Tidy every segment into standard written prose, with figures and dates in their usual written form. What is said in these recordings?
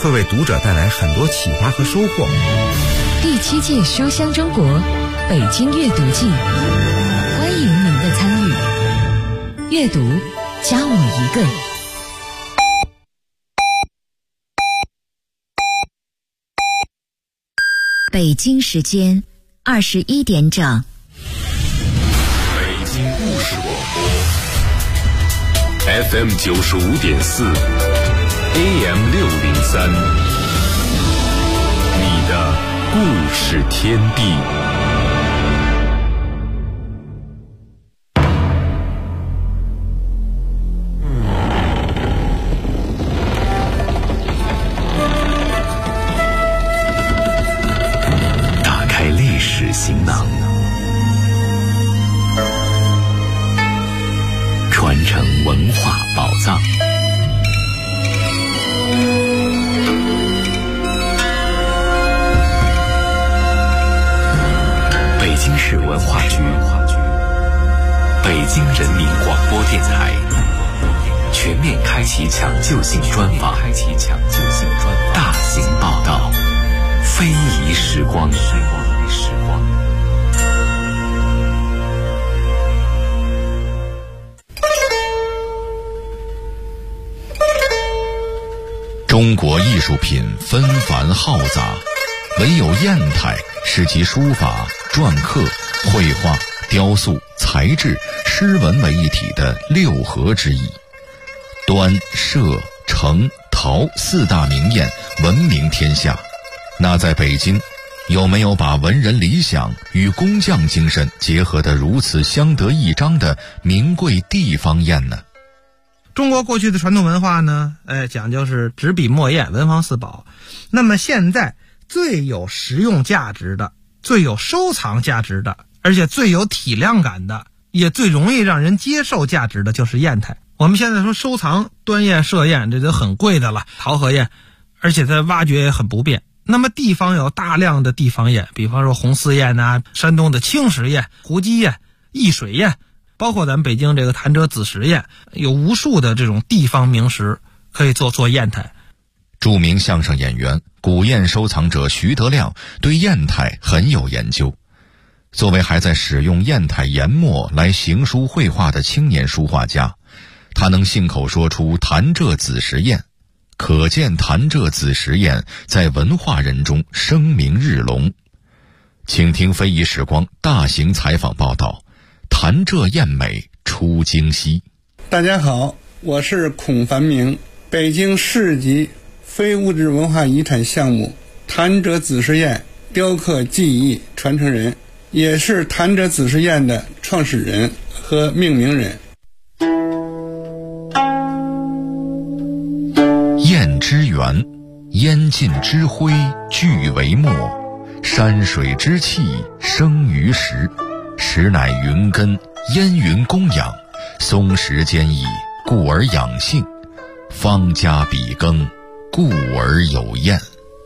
会为读者带来很多启发和收获。 第7届书香中国北京阅读季，欢迎您的参与。阅读加我一个。 北京时间21点整。 北京故事广播 FM 95.4 AM 603，你的故事天地。打开历史行囊，传承文化宝藏。北京市文化局、北京人民广播电台全面开启抢救性专访，大型报道，非遗时光。中国艺术品纷繁浩杂，唯有砚台是集书法、篆刻、绘画、雕塑、材质、诗文为一体的六合之一。端、歙、程、陶4大名砚闻名天下，那在北京有没有把文人理想与工匠精神结合得如此相得益彰的名贵地方砚呢？ 中国过去的传统文化呢，讲究是纸笔墨砚文房四宝。那么现在最有实用价值的、最有收藏价值的，而且最有体量感的，也最容易让人接受价值的就是砚台。我们现在说收藏端砚、歙砚，这都很贵的了，陶和砚，而且它挖掘也很不便。那么地方有大量的地方砚，比方说红丝砚啊，山东的青石砚、胡姬砚、易水砚，包括咱们北京这个潭柘子石砚，有无数的这种地方名石可以做砚台。 著名相声演员、古砚收藏者徐德亮对砚台很有研究。作为还在使用砚台研墨来行书绘画的青年书画家，他能信口说出潭柘子石砚，可见潭柘子石砚在文化人中声名日隆。请听非遗时光大型采访报道，潭柘砚美出京西。 大家好，我是孔繁明，北京市级非物质文化遗产项目潭柘子石砚雕刻技艺传承人，也是潭柘子石砚的创始人和命名人。 砚之源，烟尽之灰聚为墨，山水之气生于石，石乃云根，烟云供养，松石坚毅，故而养性，方家比耕，故而有砚。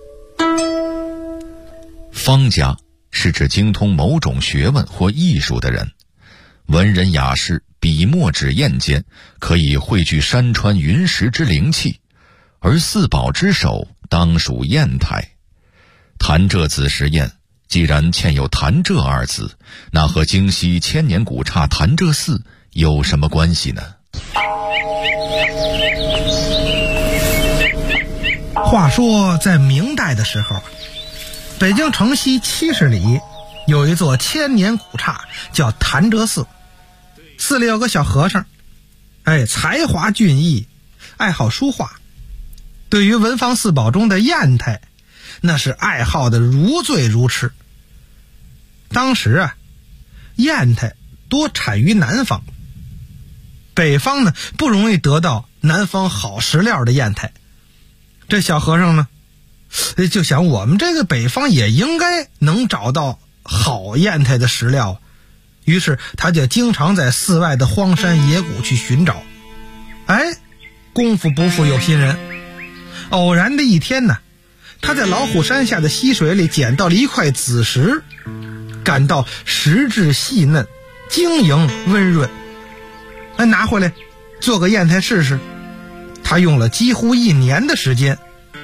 方家是指精通某种学问或艺术的人，文人雅士笔墨纸砚间可以汇聚山川云石之灵气，而四宝之首当属砚台。潭柘子石砚既然嵌有潭柘二字，那和京西千年古刹潭柘寺有什么关系呢？ 话说在明代的时候，北京城西70里有一座千年古刹叫潭柘寺，寺里有个小和尚，才华俊逸，爱好书画，对于文房四宝中的砚台那是爱好的如醉如痴。当时砚台多产于南方，北方呢不容易得到南方好石料的砚台。这小和尚呢就想，我们这个北方也应该能找到好砚台的石料，于是他就经常在寺外的荒山野谷去寻找。功夫不负有心人，偶然的一天呢，他在老虎山下的溪水里捡到了一块紫石，感到石质细嫩，晶莹温润，拿回来做个砚台试试。他用了几乎1年的时间，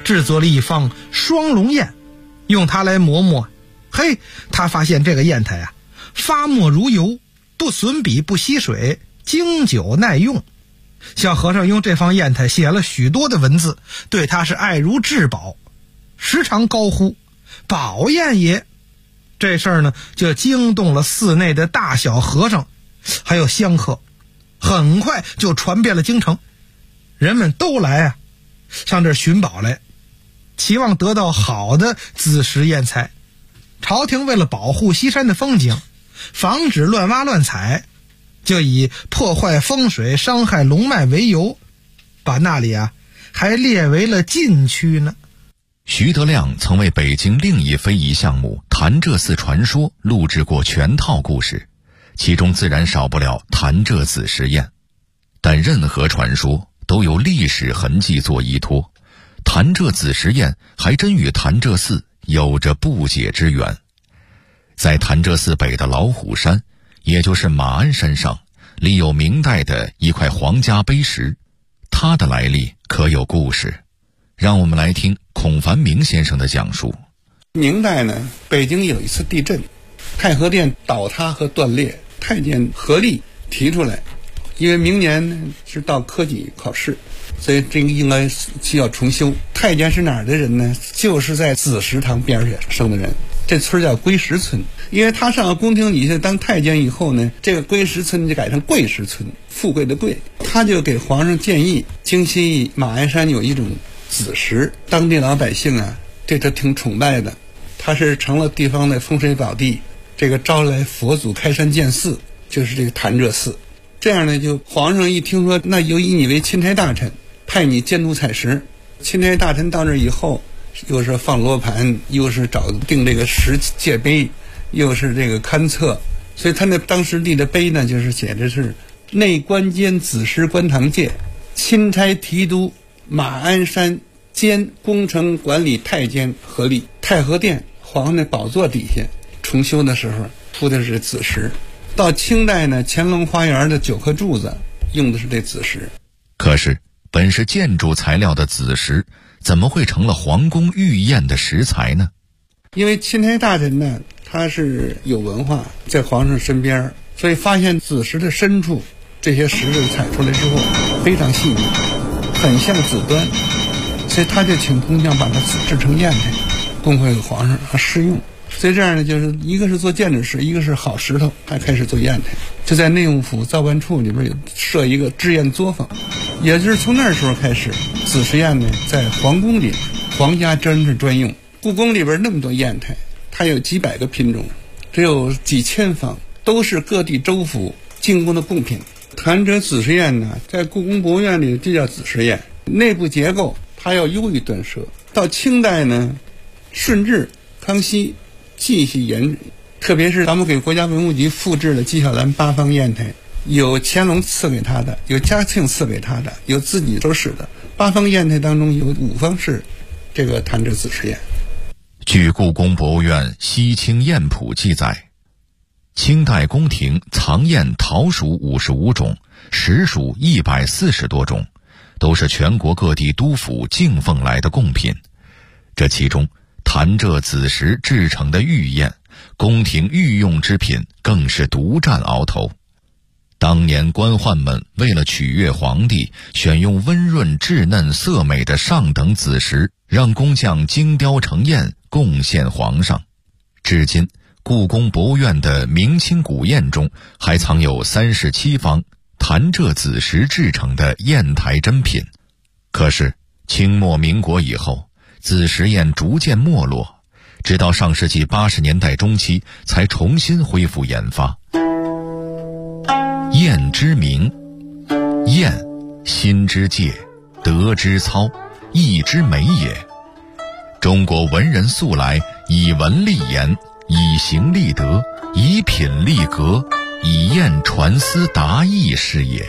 制作了一方双龙砚，用它来磨墨。嘿，他发现这个砚台啊，发墨如油，不损笔不吸水，经久耐用。小和尚用这方砚台写了许多的文字，对他是爱如至宝，时常高呼宝砚也。这事儿呢，就惊动了寺内的大小和尚还有香客，很快就传遍了京城。人们都来上这儿寻宝来，期望得到好的紫石砚材。朝廷为了保护西山的风景，防止乱挖乱采，就以破坏风水、伤害龙脉为由，把那里还列为了禁区呢。 徐德亮曾为北京另一非遗项目潭柘寺传说录制过全套故事，其中自然少不了潭柘紫石砚。但任何传说都有历史痕迹做依托，潭柘紫石砚还真与潭柘寺有着不解之缘。在潭柘寺北的老虎山，也就是马鞍山上，立有明代的一块皇家碑石，它的来历可有故事。让我们来听孔繁明先生的讲述。 明代呢，北京有一次地震，太和殿倒塌和断裂，太监合力提出来，因为明年呢是到科举考试，所以这个应该需要重修。太监是哪儿的人呢？就是在紫石堂边上生的人，这村叫归石村。因为他上了宫廷底下当太监以后呢，这个归石村就改成贵石村，富贵的贵。他就给皇上建议，京西马鞍山有一种紫石，当地老百姓对他挺崇拜的，他是成了地方的风水宝地，这个招来佛祖开山建寺，就是这个潭柘寺。这样呢，就皇上一听说，那就以你为钦差大臣，派你监督采石。钦差大臣到这以后，又是放罗盘，又是找定这个石界碑，又是这个勘测，所以他那当时立的碑呢，就是写的是内官监紫石观堂界，钦差提督马鞍山兼工程管理太监合力。太和殿皇上的宝座底下重修的时候铺的是紫石。到清代呢，乾隆花园的9颗柱子用的是这紫石。 可是本是建筑材料的紫石，怎么会成了皇宫御宴的食材呢？ 因为钦差大臣呢，他是有文化，在皇上身边，所以发现紫石的深处，这些石头采出来之后非常细腻，很像紫端，所以他就请工匠把它制成砚台，供给皇上试用。所以这样呢，就是一个是做建筑石，一个是好石头，还开始做砚台。就在内用府造办处里边有设一个制砚作坊，也就是从那时候开始，紫石砚呢在皇宫里皇家真是专用。故宫里边那么多砚台，它有几百个品种，只有几千方，都是各地州府进贡的贡品。潭柘紫石砚呢，在故宫博物院里就叫紫石砚，内部结构它要优于缎奢。到清代呢，顺治、康熙继续研制，特别是咱们给国家文物局复制了纪晓岚8方砚台，有乾隆赐给他的，有嘉庆赐给他的，有自己都使的。8方砚台当中有5方是这个潭柘紫石砚。 据故宫博物院《西清砚谱》记载，清代宫廷藏砚陶属55种，实属140多种，都是全国各地督府进奉来的贡品。这其中潭柘紫石制成的御砚，宫廷御用之品，更是独占鳌头。当年官宦们为了取悦皇帝，选用温润稚嫩色美的上等紫石，让工匠精雕成砚贡献皇上。至今故宫博物院的明清古砚中还藏有37方潭柘紫石制成的砚台珍品。可是清末民国以后，紫石砚逐渐没落，直到上世纪80年代中期才重新恢复研发。砚之名，砚，心之介，德之操，意之美也。中国文人素来以文立言，以形立德，以品立格，以砚传思达意是也。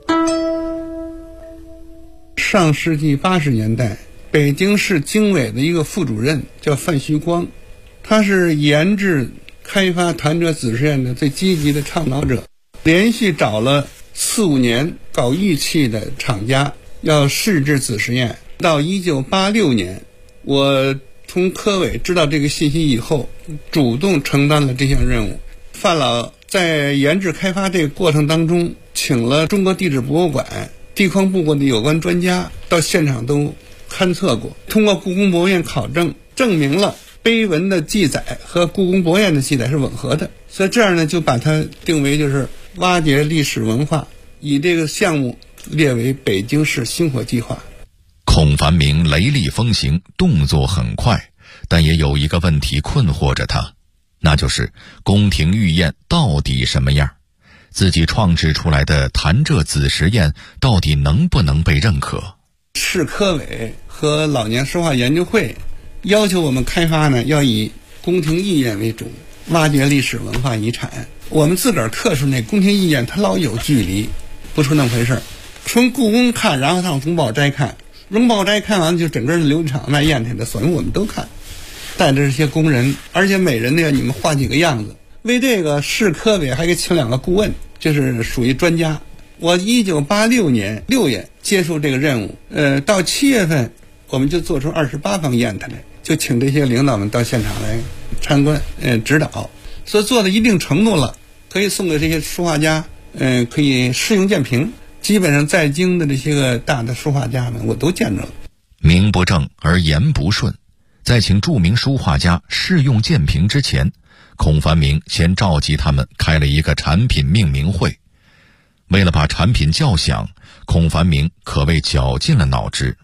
上世纪80年代，北京市经委的一个副主任叫范旭光，他是研制开发潭柘紫石砚的最积极的倡导者，连续找了4-5年搞玉器的厂家要试制紫石砚。到1986年我从科委知道这个信息以后，主动承担了这项任务。范老在研制开发这个过程当中，请了中国地质博物馆、地矿部的有关专家到现场都勘测过，通过故宫博物院考证，证明了碑文的记载和故宫博物院的记载是吻合的。所以这样呢，就把它定为就是挖掘历史文化，以这个项目列为北京市星火计划。 孔繁明雷厉风行，动作很快，但也有一个问题困惑着他，那就是宫廷御宴到底什么样？自己创制出来的潭柘子时宴到底能不能被认可？ 市科委和老年诗画研究会要求我们开发呢，要以宫廷御宴为主，挖掘历史文化遗产。我们自个儿刻出那宫廷御宴，它老有距离，不是那么回事。从故宫看，然后上荣宝斋看，荣宝斋看完就整个琉璃厂卖砚台的所有我们都看，带着这些工人，而且每人呢你们画几个样子。为这个市科委还给请2个顾问，就是属于专家。我1986年6月接受这个任务，到7月份我们就做出28方砚台来，就请这些领导们到现场来参观，指导。所以做到一定程度了，可以送给这些书画家，可以试用鉴评。基本上在京的这些个大的书画家们，我都见着了。 名不正而言不顺，在请著名书画家试用鉴评之前，孔繁明先召集他们开了一个产品命名会。为了把产品叫响，孔繁明可谓绞尽了脑汁。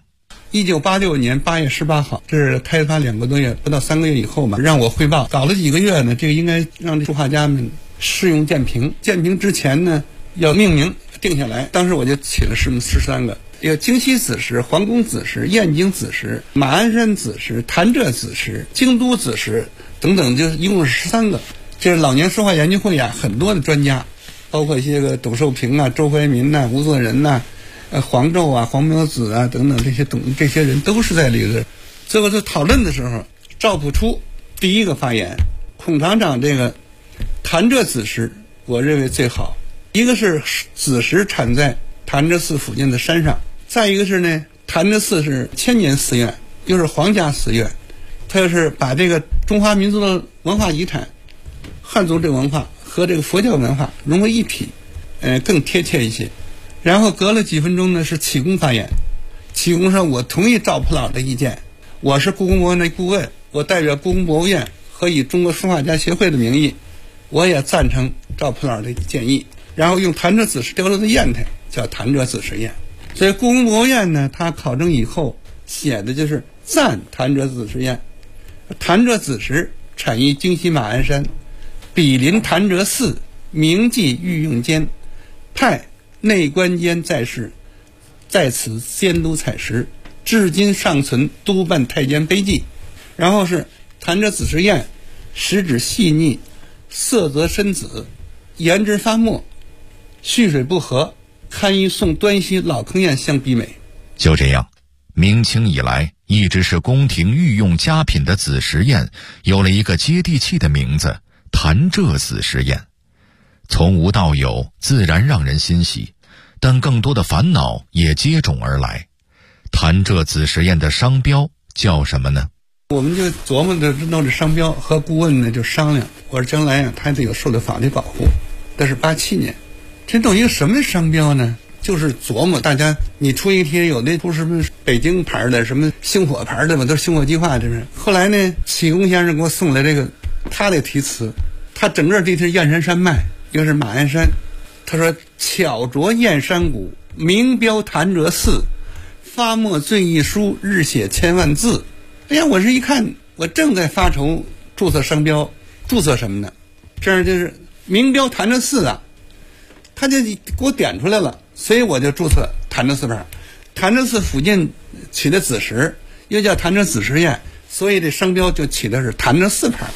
1986年8月18号，这是开发2个多月，不到3个月以后嘛，让我汇报。搞了几个月呢，这个应该让这书画家们试用鉴评。鉴评之前呢，要命名定下来。当时我就起了13个，有京西子时、皇宫子时、燕京子时、马鞍山子时、潭柘子时、京都子时等等，就一共是13个。这是老年书画研究会啊，很多的专家，包括一些个董寿平啊、周怀民呐、吴作人呐、黄胄啊、黄苗子啊等等，这些人都是在里头。最后在讨论的时候，赵朴初第一个发言，孔厂长这个潭柘子时我认为最好。一个是子时产在潭柘寺附近的山上，再一个是呢，潭柘寺是千年寺院，又是皇家寺院，它又是把这个中华民族的文化遗产、汉族这个文化和这个佛教文化融为一体，更贴切一些。然后隔了几分钟呢，是启功发言。启功说：“我同意赵朴老的意见，我是故宫博物院的顾问，我代表故宫博物院和以中国书画家协会的名义，我也赞成赵朴老的建议。”然后用潭柘子时雕出的砚台叫潭柘子时砚。所以故宫博物院呢，它考证以后写的就是赞潭柘子时砚。潭柘子时产于京西马鞍山，毗邻潭柘寺，铭记御用监，派内官监在世，在此监督采石，至今尚存督办太监碑记。然后是潭柘子时砚，实质细腻，色泽深紫，颜质发墨，蓄水不和，堪与宋端熙老坑砚相媲美。 就这样，明清以来一直是宫廷御用佳品的子时砚有了一个接地气的名字——潭柘子时砚。从无到有，自然让人欣喜，但更多的烦恼也接踵而来。潭柘子时砚的商标叫什么呢？ 我们就琢磨着弄这商标，和顾问呢就商量，我说将来它得有受到法律保护。这是87年，这弄一个什么商标呢？就是琢磨大家，你出一题，有的不是什么北京牌的，什么星火牌的嘛，都是星火计划，这是。后来呢，启功先生给我送来这个他的题词，他整个这是燕山山脉，一个是马鞍山，他说巧琢燕山谷，名标潭柘寺，发墨最一书，日写千万字。哎呀，我是一看，我正在发愁注册商标，注册什么呢？这样就是名标潭柘寺啊，他就给我点出来了，所以我就注册潭柘寺牌。潭柘寺附近起的子时，又叫潭柘子时砚，所以这商标就起的是潭柘寺牌。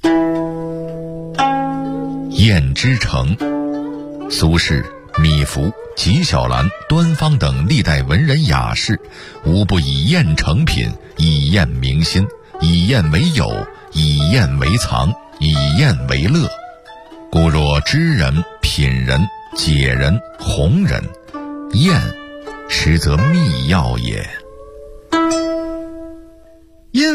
砚之城，苏轼、米芾、纪晓岚、端方等历代文人雅士，无不以砚成品，以砚明心，以砚为友，以砚为藏，以砚为乐。故若知人、品人、解人、弘人，砚实则秘药也。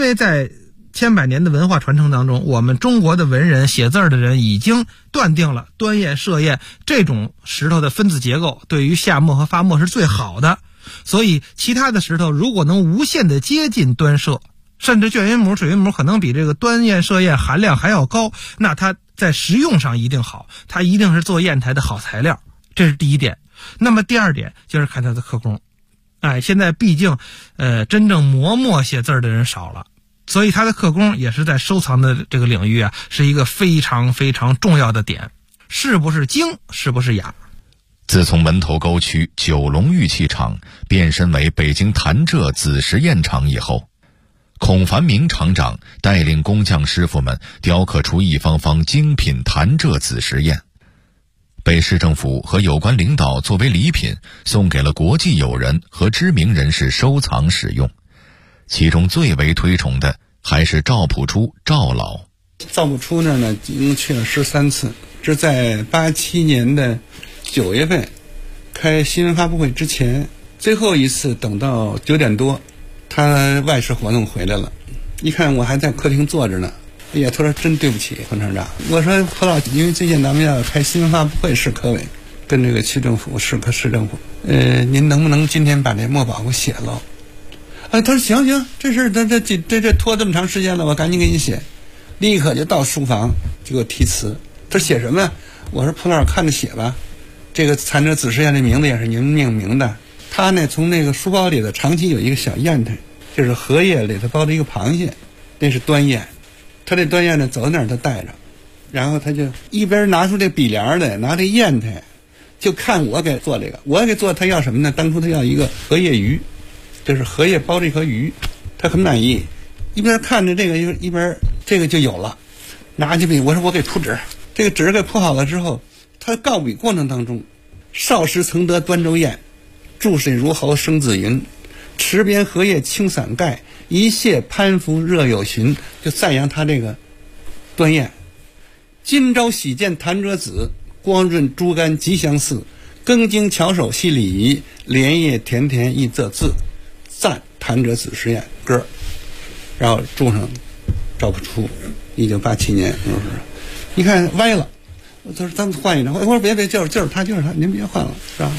为在千百年的文化传承当中，我们中国的文人写字的人已经断定了端砚、歙砚这种石头的分子结构对于下墨和发墨是最好的，所以其他的石头如果能无限的接近端歙，甚至卷云母、水云母可能比这个端砚、歙砚含量还要高，那它在实用上一定好，它一定是做砚台的好材料，这是第一点。那么第二点就是看它的刻工，现在毕竟真正磨墨写字的人少了，所以它的刻工也是在收藏的这个领域是一个非常非常重要的点，是不是精，是不是雅。 自从门头沟区九龙玉器厂变身为北京潭柘紫石砚厂以后，孔繁明厂长带领工匠师傅们雕刻出一方方精品潭柘紫石砚，被市政府和有关领导作为礼品送给了国际友人和知名人士收藏使用。其中最为推崇的还是赵朴初赵老。 赵朴初那呢，一共去了13次，这在87年的9月份开新闻发布会之前，最后一次等到9点多，他外事活动回来了，一看我还在客厅坐着呢，哎呀，他说真对不起彭厂长。我说彭老，因为最近咱们要开新闻发布会，市科委跟这个区政府、市政府，您能不能今天把这墨宝给我写了？他说行，这事这拖这么长时间了，我赶紧给你写。立刻就到书房就给我题词。他说写什么呀？我说彭老师看着写吧。这个潭柘紫石砚的名字也是您命名的。他呢从那个书包里的长期有一个小砚台，就是荷叶里头包着一个螃蟹，那是端砚。他这端砚呢走到哪儿他带着，然后他就一边拿出这笔帘来，拿这砚台，就看我给做这个。我给做他要什么呢？当初他要一个荷叶鱼，就是荷叶包着一颗鱼，他很满意。一边看着这个一边这个就有了，拿起笔我说我给铺纸，这个纸给铺好了之后，他告笔过程当中，少时曾得端州砚，注水如毫生紫云，池边荷叶青伞盖，一泻攀附热有寻，就赞扬他这个端砚。今朝喜见潭柘紫，光润珠干极相似，更精巧手系礼仪，莲叶甜甜亦仄字，赞潭柘紫石砚歌。然后注上赵朴初1987年，一看歪了，他说咱们换一张，我说别就是他，您别换了，是吧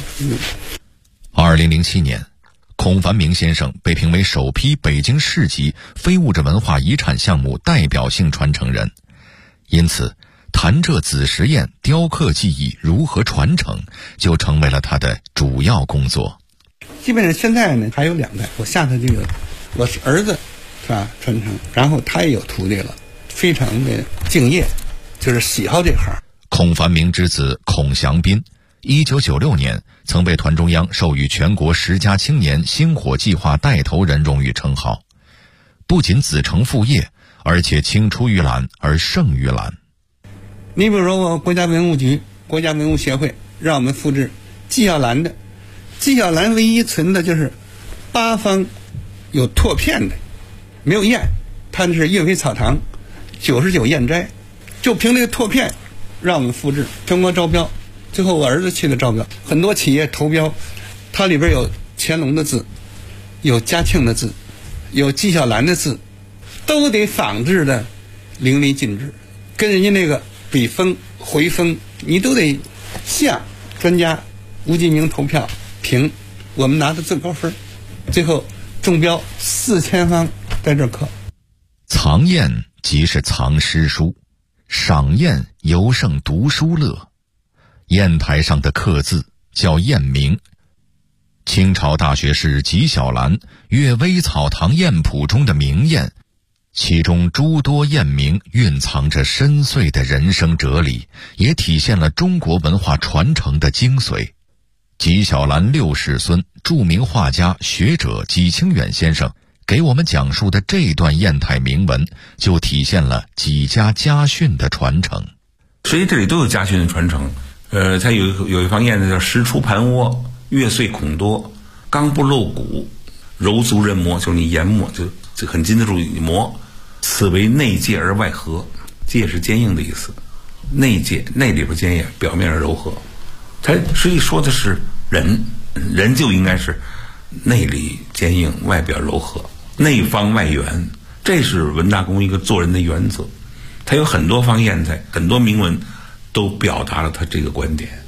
？2007年，孔繁明先生被评为首批北京市级非物质文化遗产项目代表性传承人，因此潭柘紫石砚雕刻技艺如何传承就成为了他的主要工作。 基本上现在呢还有2代，我下头这个我是儿子是吧传承，然后他也有徒弟了，非常的敬业，就是喜好这行。 孔繁明之子孔祥斌1996年曾被团中央授予全国10佳青年星火计划带头人荣誉称号，不仅子承父业，而且青出于蓝而胜于蓝。 你比如说我国家文物局、国家文物协会让我们复制纪晓岚的，纪晓岚唯一存的就是8方有拓片的，没有砚，它是岳飞草堂99砚斋，就凭这个拓片让我们复制，全国招标，最后我儿子去了招标，很多企业投标，它里边有乾隆的字，有嘉庆的字，有纪晓岚的字，都得仿制的淋漓尽致，跟人家那个笔锋回锋你都得像。专家吴继明投票评，我们拿的最高分，最后中标4000方在这刻。 藏砚即是藏诗书，赏砚尤胜读书乐。砚台上的刻字叫砚名，清朝大学士纪晓岚《阅微草堂砚谱》中的名砚，其中诸多砚名蕴藏着深邃的人生哲理，也体现了中国文化传承的精髓。纪晓岚6世孙、著名画家学者纪清远先生给我们讲述的这段砚台铭文，就体现了纪家家训的传承。 所以这里都有家训的传承。它有一方砚呢叫石出盘窝，月碎孔多，刚不露骨，柔足人磨，就是你研磨就很经得住你磨。此为内戒而外和，戒是坚硬的意思，内戒内里边坚硬，表面柔和。它实际说的是人就应该是内里坚硬，外表柔和，内方外圆， 这是文大公一个做人的原则。他有很多方砚台，很多铭文都表达了他这个观点。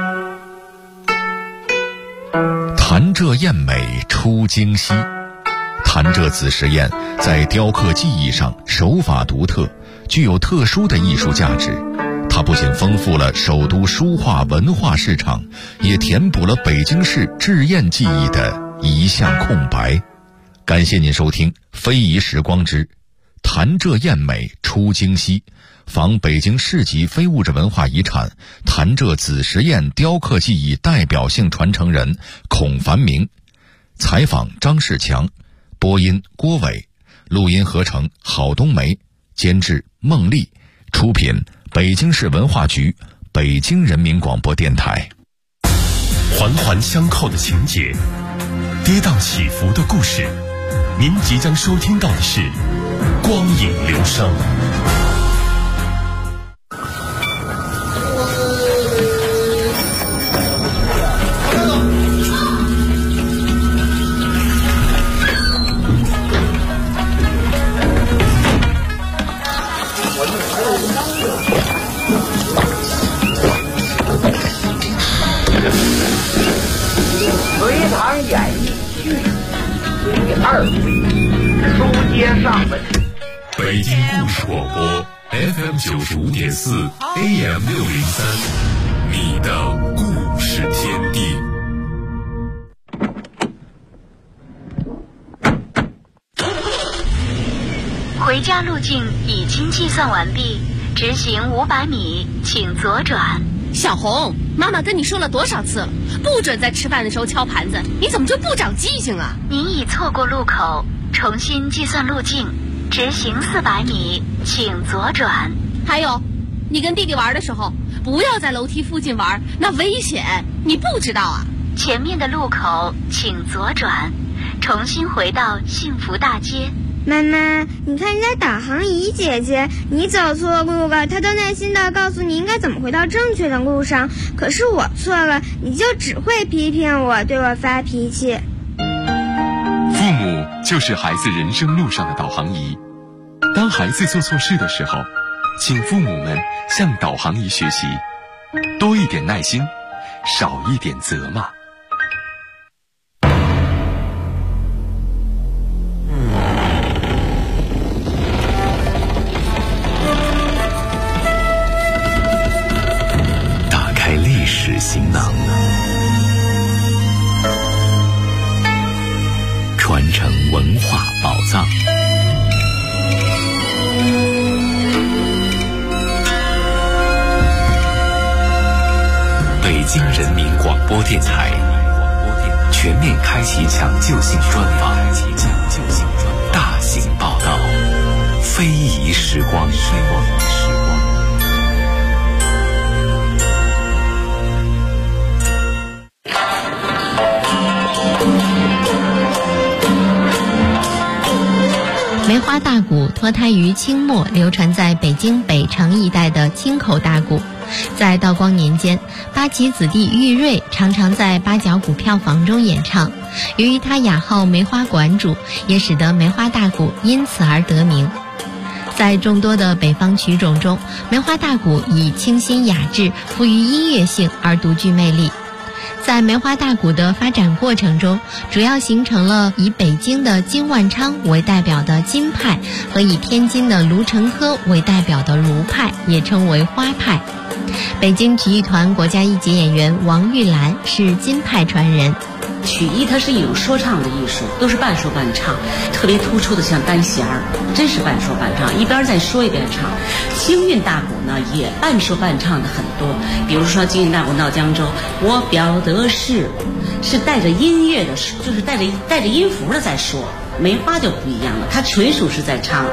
潭柘砚美出京西。潭柘子时砚在雕刻技艺上手法独特，具有特殊的艺术价值。它不仅丰富了首都书画文化市场，也填补了北京市制砚技艺的一项空白。感谢您收听《非遗时光之潭柘砚美出京西》，访北京市级非物质文化遗产潭柘子时砚雕刻技艺代表性传承人孔繁明。采访张世强，播音郭伟，录音合成郝冬梅，监制孟丽，出品北京市文化局、北京人民广播电台。 环环相扣的情节，跌宕起伏的故事，您即将收听到的是光影流声。 隋唐演义续第2回，书接上文。 北京故事广播 FM95.4 AM603，你的故事天地。 回家路径已经计算完毕，直行500米，请左转。 小红，妈妈跟你说了多少次了，不准在吃饭的时候敲盘子，你怎么就不长记性啊？ 您已错过路口，重新计算路径，直行400米，请左转。 还有，你跟弟弟玩的时候，不要在楼梯附近玩，那危险，你不知道啊？ 前面的路口请左转，重新回到幸福大街。 妈妈，你看人家导航仪姐姐，你走错路了，她都耐心地告诉你应该怎么回到正确的路上。可是我错了，你就只会批评我，对我发脾气。 父母就是孩子人生路上的导航仪。当孩子做错事的时候，请父母们向导航仪学习，多一点耐心，少一点责骂。 行囊，传承文化宝藏。北京人民广播电台全面开启抢救性专访，大型报道，非遗时光。 梅花大鼓脱胎于清末流传在北京北城一带的京口大鼓，在道光年间，八旗子弟玉瑞常常在八角鼓票房中演唱。由于他雅号梅花馆主，也使得梅花大鼓因此而得名。在众多的北方曲种中，梅花大鼓以清新雅致、富于音乐性而独具魅力。在梅花大鼓的发展过程中，主要形成了以北京的金万昌为代表的金派和以天津的卢成科为代表的卢派，也称为花派。北京曲艺团国家一级演员王玉兰是金派传人。 曲艺它是一种说唱的艺术，都是半说半唱，特别突出的像单弦儿，真是半说半唱，一边在说一边唱。京韵大鼓呢也半说半唱的很多，比如说京韵大鼓闹江州，我表的是带着音乐的，就是带着音符的在说。梅花就不一样了，它纯属是在唱。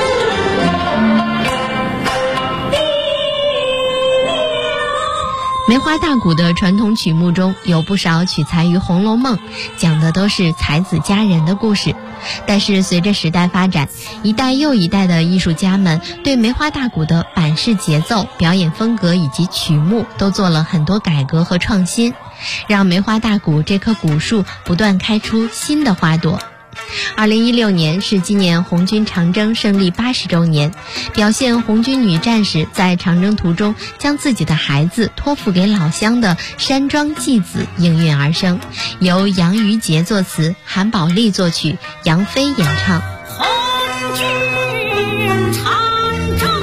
梅梅花大鼓的传统曲目中有不少取材于《红楼梦》，讲的都是才子佳人的故事。但是随着时代发展，一代又一代的艺术家们对梅花大鼓的板式节奏、表演风格以及曲目都做了很多改革和创新，让梅花大鼓这棵古树不断开出新的花朵。2016年是纪念红军长征胜利80周年，表现红军女战士在长征途中将自己的孩子托付给老乡的山庄祭子应运而生，由杨于杰作词，韩宝利作曲，杨飞演唱。 红军长征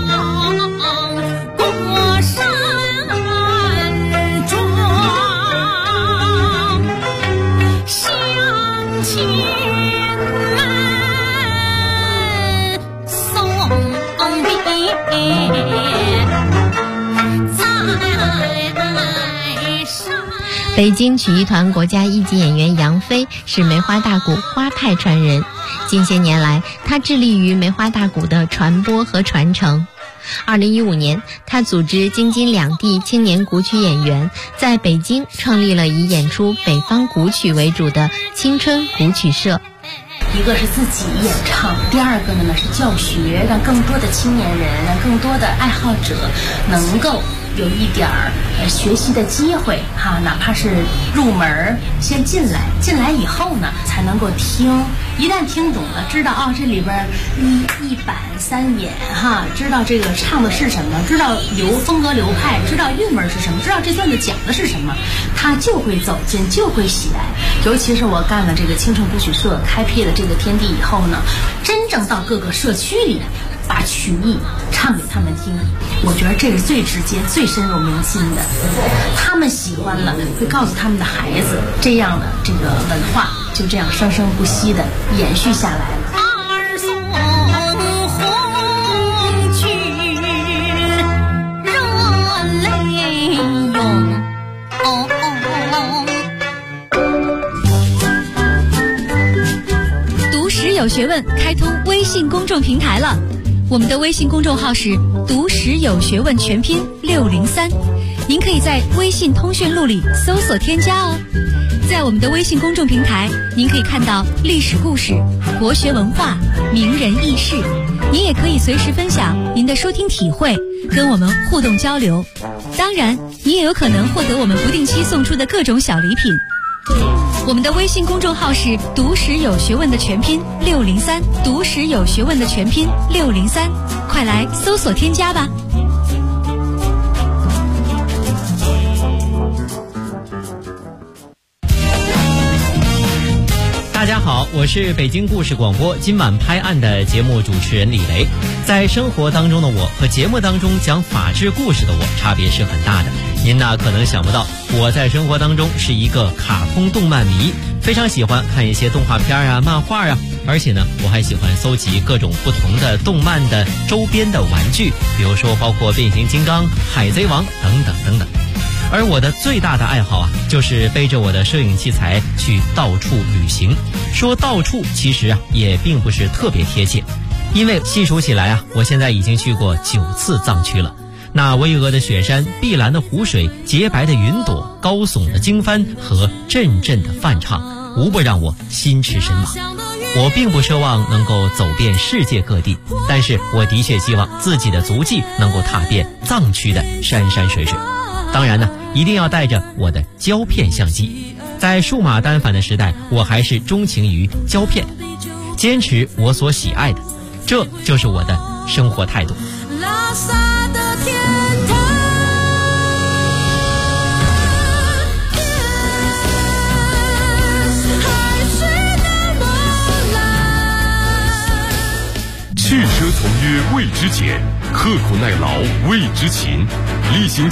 过山庄，乡亲北京曲艺团国家一级演员杨飞是梅花大鼓花派传人，近些年来他致力于梅花大鼓的传播和传承。2015年，他组织京津两地青年古曲演员在北京创立了以演出北方古曲为主的青春古曲社。 一个是自己演唱，第二个呢是教学，让更多的青年人，让更多的爱好者能够有一点学习的机会哈，哪怕是入门先进来以后呢才能够听，一旦听懂了，知道这里边一板三眼哈，知道这个唱的是什么，知道风格流派，知道韵味是什么，知道这段子讲的是什么，他就会走进，就会喜爱。尤其是我干了这个青春古曲社，开辟了这个天地以后呢，真正到各个社区里把曲艺唱给他们听，我觉得这是最直接最深入民心的，他们喜欢了会告诉他们的孩子，这样的这个文化就这样生生不息的延续下来了。 二送红军热泪涌， 读史有学问开通微信公众平台了，我们的微信公众号是读史有学问全拼603，您可以在微信通讯录里搜索添加哦。在我们的微信公众平台，您可以看到历史故事、国学文化、名人轶事，您也可以随时分享您的收听体会，跟我们互动交流。当然，您也有可能获得我们不定期送出的各种小礼品。我们的微信公众号是读史有学问的全拼603，读史有学问的全拼603，快来搜索添加吧。 大家好，我是北京故事广播今晚拍案的节目主持人李雷。在生活当中的我和节目当中讲法治故事的我差别是很大的。您呢可能想不到，我在生活当中是一个卡通动漫迷，非常喜欢看一些动画片啊、漫画啊，而且呢我还喜欢搜集各种不同的动漫的周边的玩具，比如说包括变形金刚、海贼王等等等等。而我的最大的爱好啊，就是背着我的摄影器材去到处旅行。说到处其实啊也并不是特别贴切，因为细数起来啊，我现在已经去过9次藏区了。那巍峨的雪山、碧蓝的湖水、洁白的云朵、高耸的经幡和阵阵的梵唱，无不让我心驰神往。我并不奢望能够走遍世界各地，但是我的确希望自己的足迹能够踏遍藏区的山山水水。当然呢，一定要带着我的胶片相机。在数码单反的时代，我还是钟情于胶片，坚持我所喜爱的，这就是我的生活态度。 拉萨的天堂，还是那么蓝。 汽车从约未知简，刻苦耐劳未知勤，力行